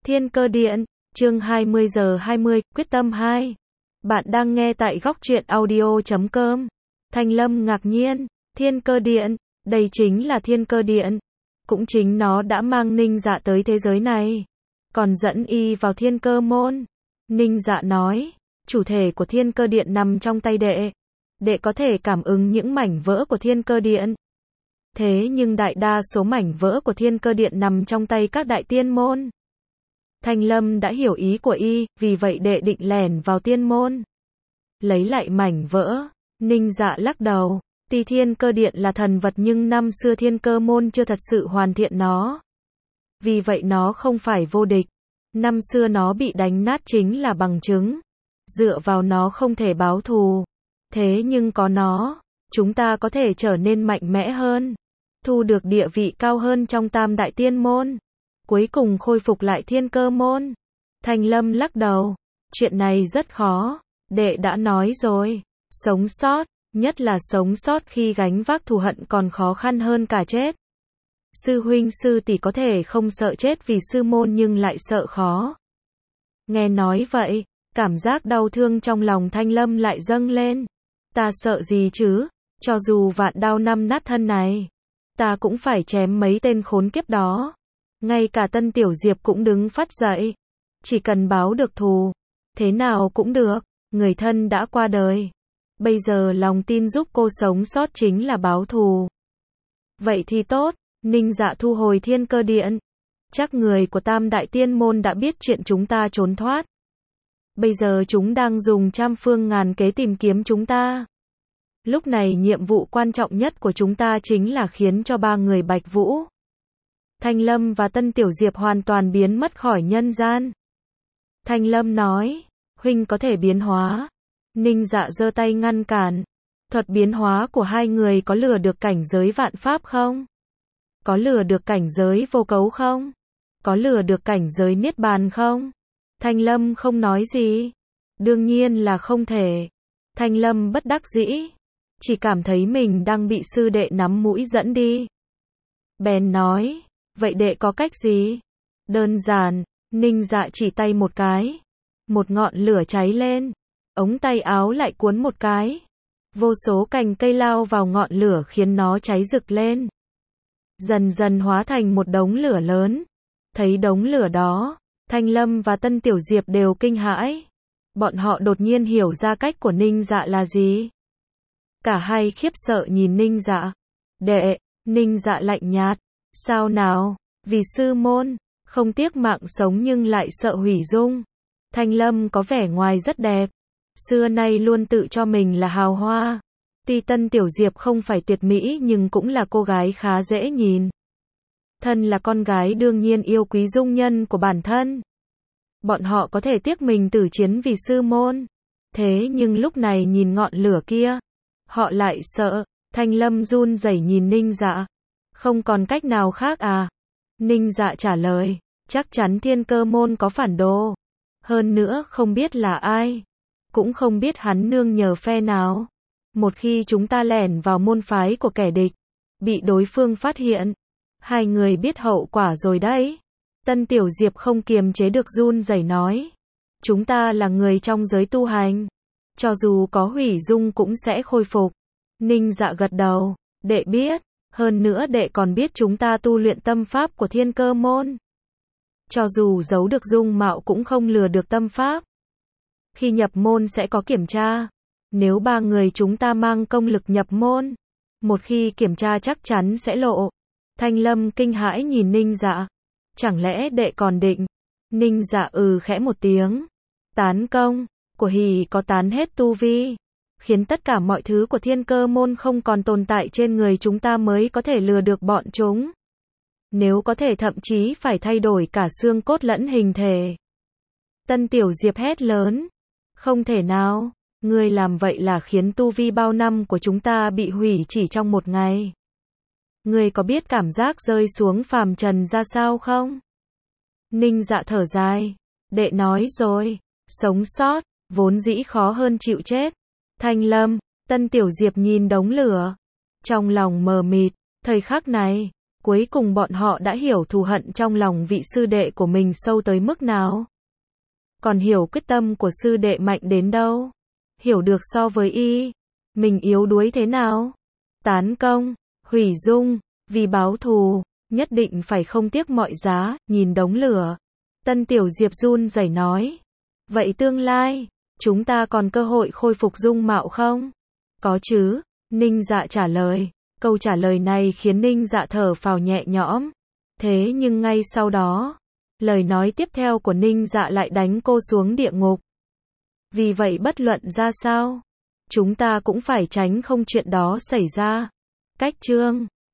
Thiên Cơ Điện, chương 20 giờ 20, quyết tâm 2. Bạn đang nghe tại góc truyện audio.com. Thanh Lâm ngạc nhiên, Thiên Cơ Điện, đây chính là Thiên Cơ Điện. Cũng chính nó đã mang Ninh Dạ tới thế giới này, còn dẫn y vào Thiên Cơ môn. Ninh Dạ nói, chủ thể của Thiên Cơ Điện nằm trong tay đệ. Đệ có thể cảm ứng những mảnh vỡ của Thiên Cơ Điện. Thế nhưng đại đa số mảnh vỡ của Thiên Cơ Điện nằm trong tay các đại tiên môn. Thanh Lâm đã hiểu ý của y, vì vậy đệ định lẻn vào tiên môn, lấy lại mảnh vỡ. Ninh Dạ lắc đầu, tuy Thiên Cơ Điện là thần vật nhưng năm xưa Thiên Cơ môn chưa thật sự hoàn thiện nó. Vì vậy nó không phải vô địch. Năm xưa nó bị đánh nát chính là bằng chứng. Dựa vào nó không thể báo thù. Thế nhưng có nó, chúng ta có thể trở nên mạnh mẽ hơn, thu được địa vị cao hơn trong Tam Đại Tiên môn, cuối cùng khôi phục lại Thiên Cơ môn. Thanh Lâm lắc đầu, chuyện này rất khó, đệ đã nói rồi, sống sót, nhất là sống sót khi gánh vác thù hận còn khó khăn hơn cả chết. Sư huynh sư tỷ có thể không sợ chết vì sư môn nhưng lại sợ khó. Nghe nói vậy, cảm giác đau thương trong lòng Thanh Lâm lại dâng lên. Ta sợ gì chứ, cho dù vạn đao năm nát thân này, ta cũng phải chém mấy tên khốn kiếp đó. Ngay cả Tân Tiểu Diệp cũng đứng phát dậy. Chỉ cần báo được thù, thế nào cũng được, người thân đã qua đời. Bây giờ lòng tin giúp cô sống sót chính là báo thù. Vậy thì tốt, Ninh Dạ thu hồi Thiên Cơ Điện. Chắc người của Tam Đại Tiên môn đã biết chuyện chúng ta trốn thoát. Bây giờ chúng đang dùng trăm phương ngàn kế tìm kiếm chúng ta. Lúc này nhiệm vụ quan trọng nhất của chúng ta chính là khiến cho ba người Bạch Vũ, Thanh Lâm và Tân Tiểu Diệp hoàn toàn biến mất khỏi nhân gian. Thanh Lâm nói, huynh có thể biến hóa. Ninh Dạ giơ tay ngăn cản. Thuật biến hóa của hai người có lừa được cảnh giới vạn pháp không? Có lừa được cảnh giới vô cấu không? Có lừa được cảnh giới niết bàn không? Thanh Lâm không nói gì. Đương nhiên là không thể. Thanh Lâm bất đắc dĩ, chỉ cảm thấy mình đang bị sư đệ nắm mũi dẫn đi. Bèn nói, vậy đệ có cách gì? Đơn giản, Ninh Dạ chỉ tay một cái. Một ngọn lửa cháy lên. Ống tay áo lại cuốn một cái. Vô số cành cây lao vào ngọn lửa khiến nó cháy rực lên. Dần dần hóa thành một đống lửa lớn. Thấy đống lửa đó, Thanh Lâm và Tân Tiểu Diệp đều kinh hãi. Bọn họ đột nhiên hiểu ra cách của Ninh Dạ là gì. Cả hai khiếp sợ nhìn Ninh Dạ. Đệ, Ninh Dạ lạnh nhạt. Sao nào, vì sư môn, không tiếc mạng sống nhưng lại sợ hủy dung. Thanh Lâm có vẻ ngoài rất đẹp. Xưa nay luôn tự cho mình là hào hoa. Tuy Tân Tiểu Diệp không phải tuyệt mỹ nhưng cũng là cô gái khá dễ nhìn. Thân là con gái đương nhiên yêu quý dung nhân của bản thân. Bọn họ có thể tiếc mình tử chiến vì sư môn. Thế nhưng lúc này nhìn ngọn lửa kia, họ lại sợ. Thanh Lâm run rẩy nhìn Ninh Dạ. Không còn cách nào khác à? Ninh Dạ trả lời, chắc chắn Thiên Cơ môn có phản đồ. Hơn nữa không biết là ai. Cũng không biết hắn nương nhờ phe nào. Một khi chúng ta lẻn vào môn phái của kẻ địch, bị đối phương phát hiện, hai người biết hậu quả rồi đấy. Tân Tiểu Diệp không kiềm chế được run rẩy nói. Chúng ta là người trong giới tu hành. Cho dù có hủy dung cũng sẽ khôi phục. Ninh Dạ gật đầu. Đệ biết. Hơn nữa đệ còn biết chúng ta tu luyện tâm pháp của Thiên Cơ môn. Cho dù giấu được dung mạo cũng không lừa được tâm pháp. Khi nhập môn sẽ có kiểm tra. Nếu ba người chúng ta mang công lực nhập môn, một khi kiểm tra chắc chắn sẽ lộ. Thanh Lâm kinh hãi nhìn Ninh Dạ. Chẳng lẽ đệ còn định? Ninh Dạ khẽ một tiếng. Tán công của hỉ có tán hết tu vi, khiến tất cả mọi thứ của Thiên Cơ môn không còn tồn tại trên người chúng ta mới có thể lừa được bọn chúng. Nếu có thể thậm chí phải thay đổi cả xương cốt lẫn hình thể. Tân Tiểu Diệp hét lớn. Không thể nào, ngươi làm vậy là khiến tu vi bao năm của chúng ta bị hủy chỉ trong một ngày. Ngươi có biết cảm giác rơi xuống phàm trần ra sao không? Ninh Dạ thở dài. Đệ nói rồi, sống sót, vốn dĩ khó hơn chịu chết. Thanh Lâm, Tân Tiểu Diệp nhìn đống lửa. Trong lòng mờ mịt, thời khắc này, cuối cùng bọn họ đã hiểu thù hận trong lòng vị sư đệ của mình sâu tới mức nào. Còn hiểu quyết tâm của sư đệ mạnh đến đâu. Hiểu được so với y, mình yếu đuối thế nào. Tán công, hủy dung, vì báo thù, nhất định phải không tiếc mọi giá, nhìn đống lửa. Tân Tiểu Diệp run rẩy nói. Vậy tương lai, chúng ta còn cơ hội khôi phục dung mạo không? Có chứ, Ninh Dạ trả lời. Câu trả lời này khiến Ninh Dạ thở phào nhẹ nhõm. Thế nhưng ngay sau đó, lời nói tiếp theo của Ninh Dạ lại đánh cô xuống địa ngục. Vì vậy bất luận ra sao, chúng ta cũng phải tránh không chuyện đó xảy ra. Cách chương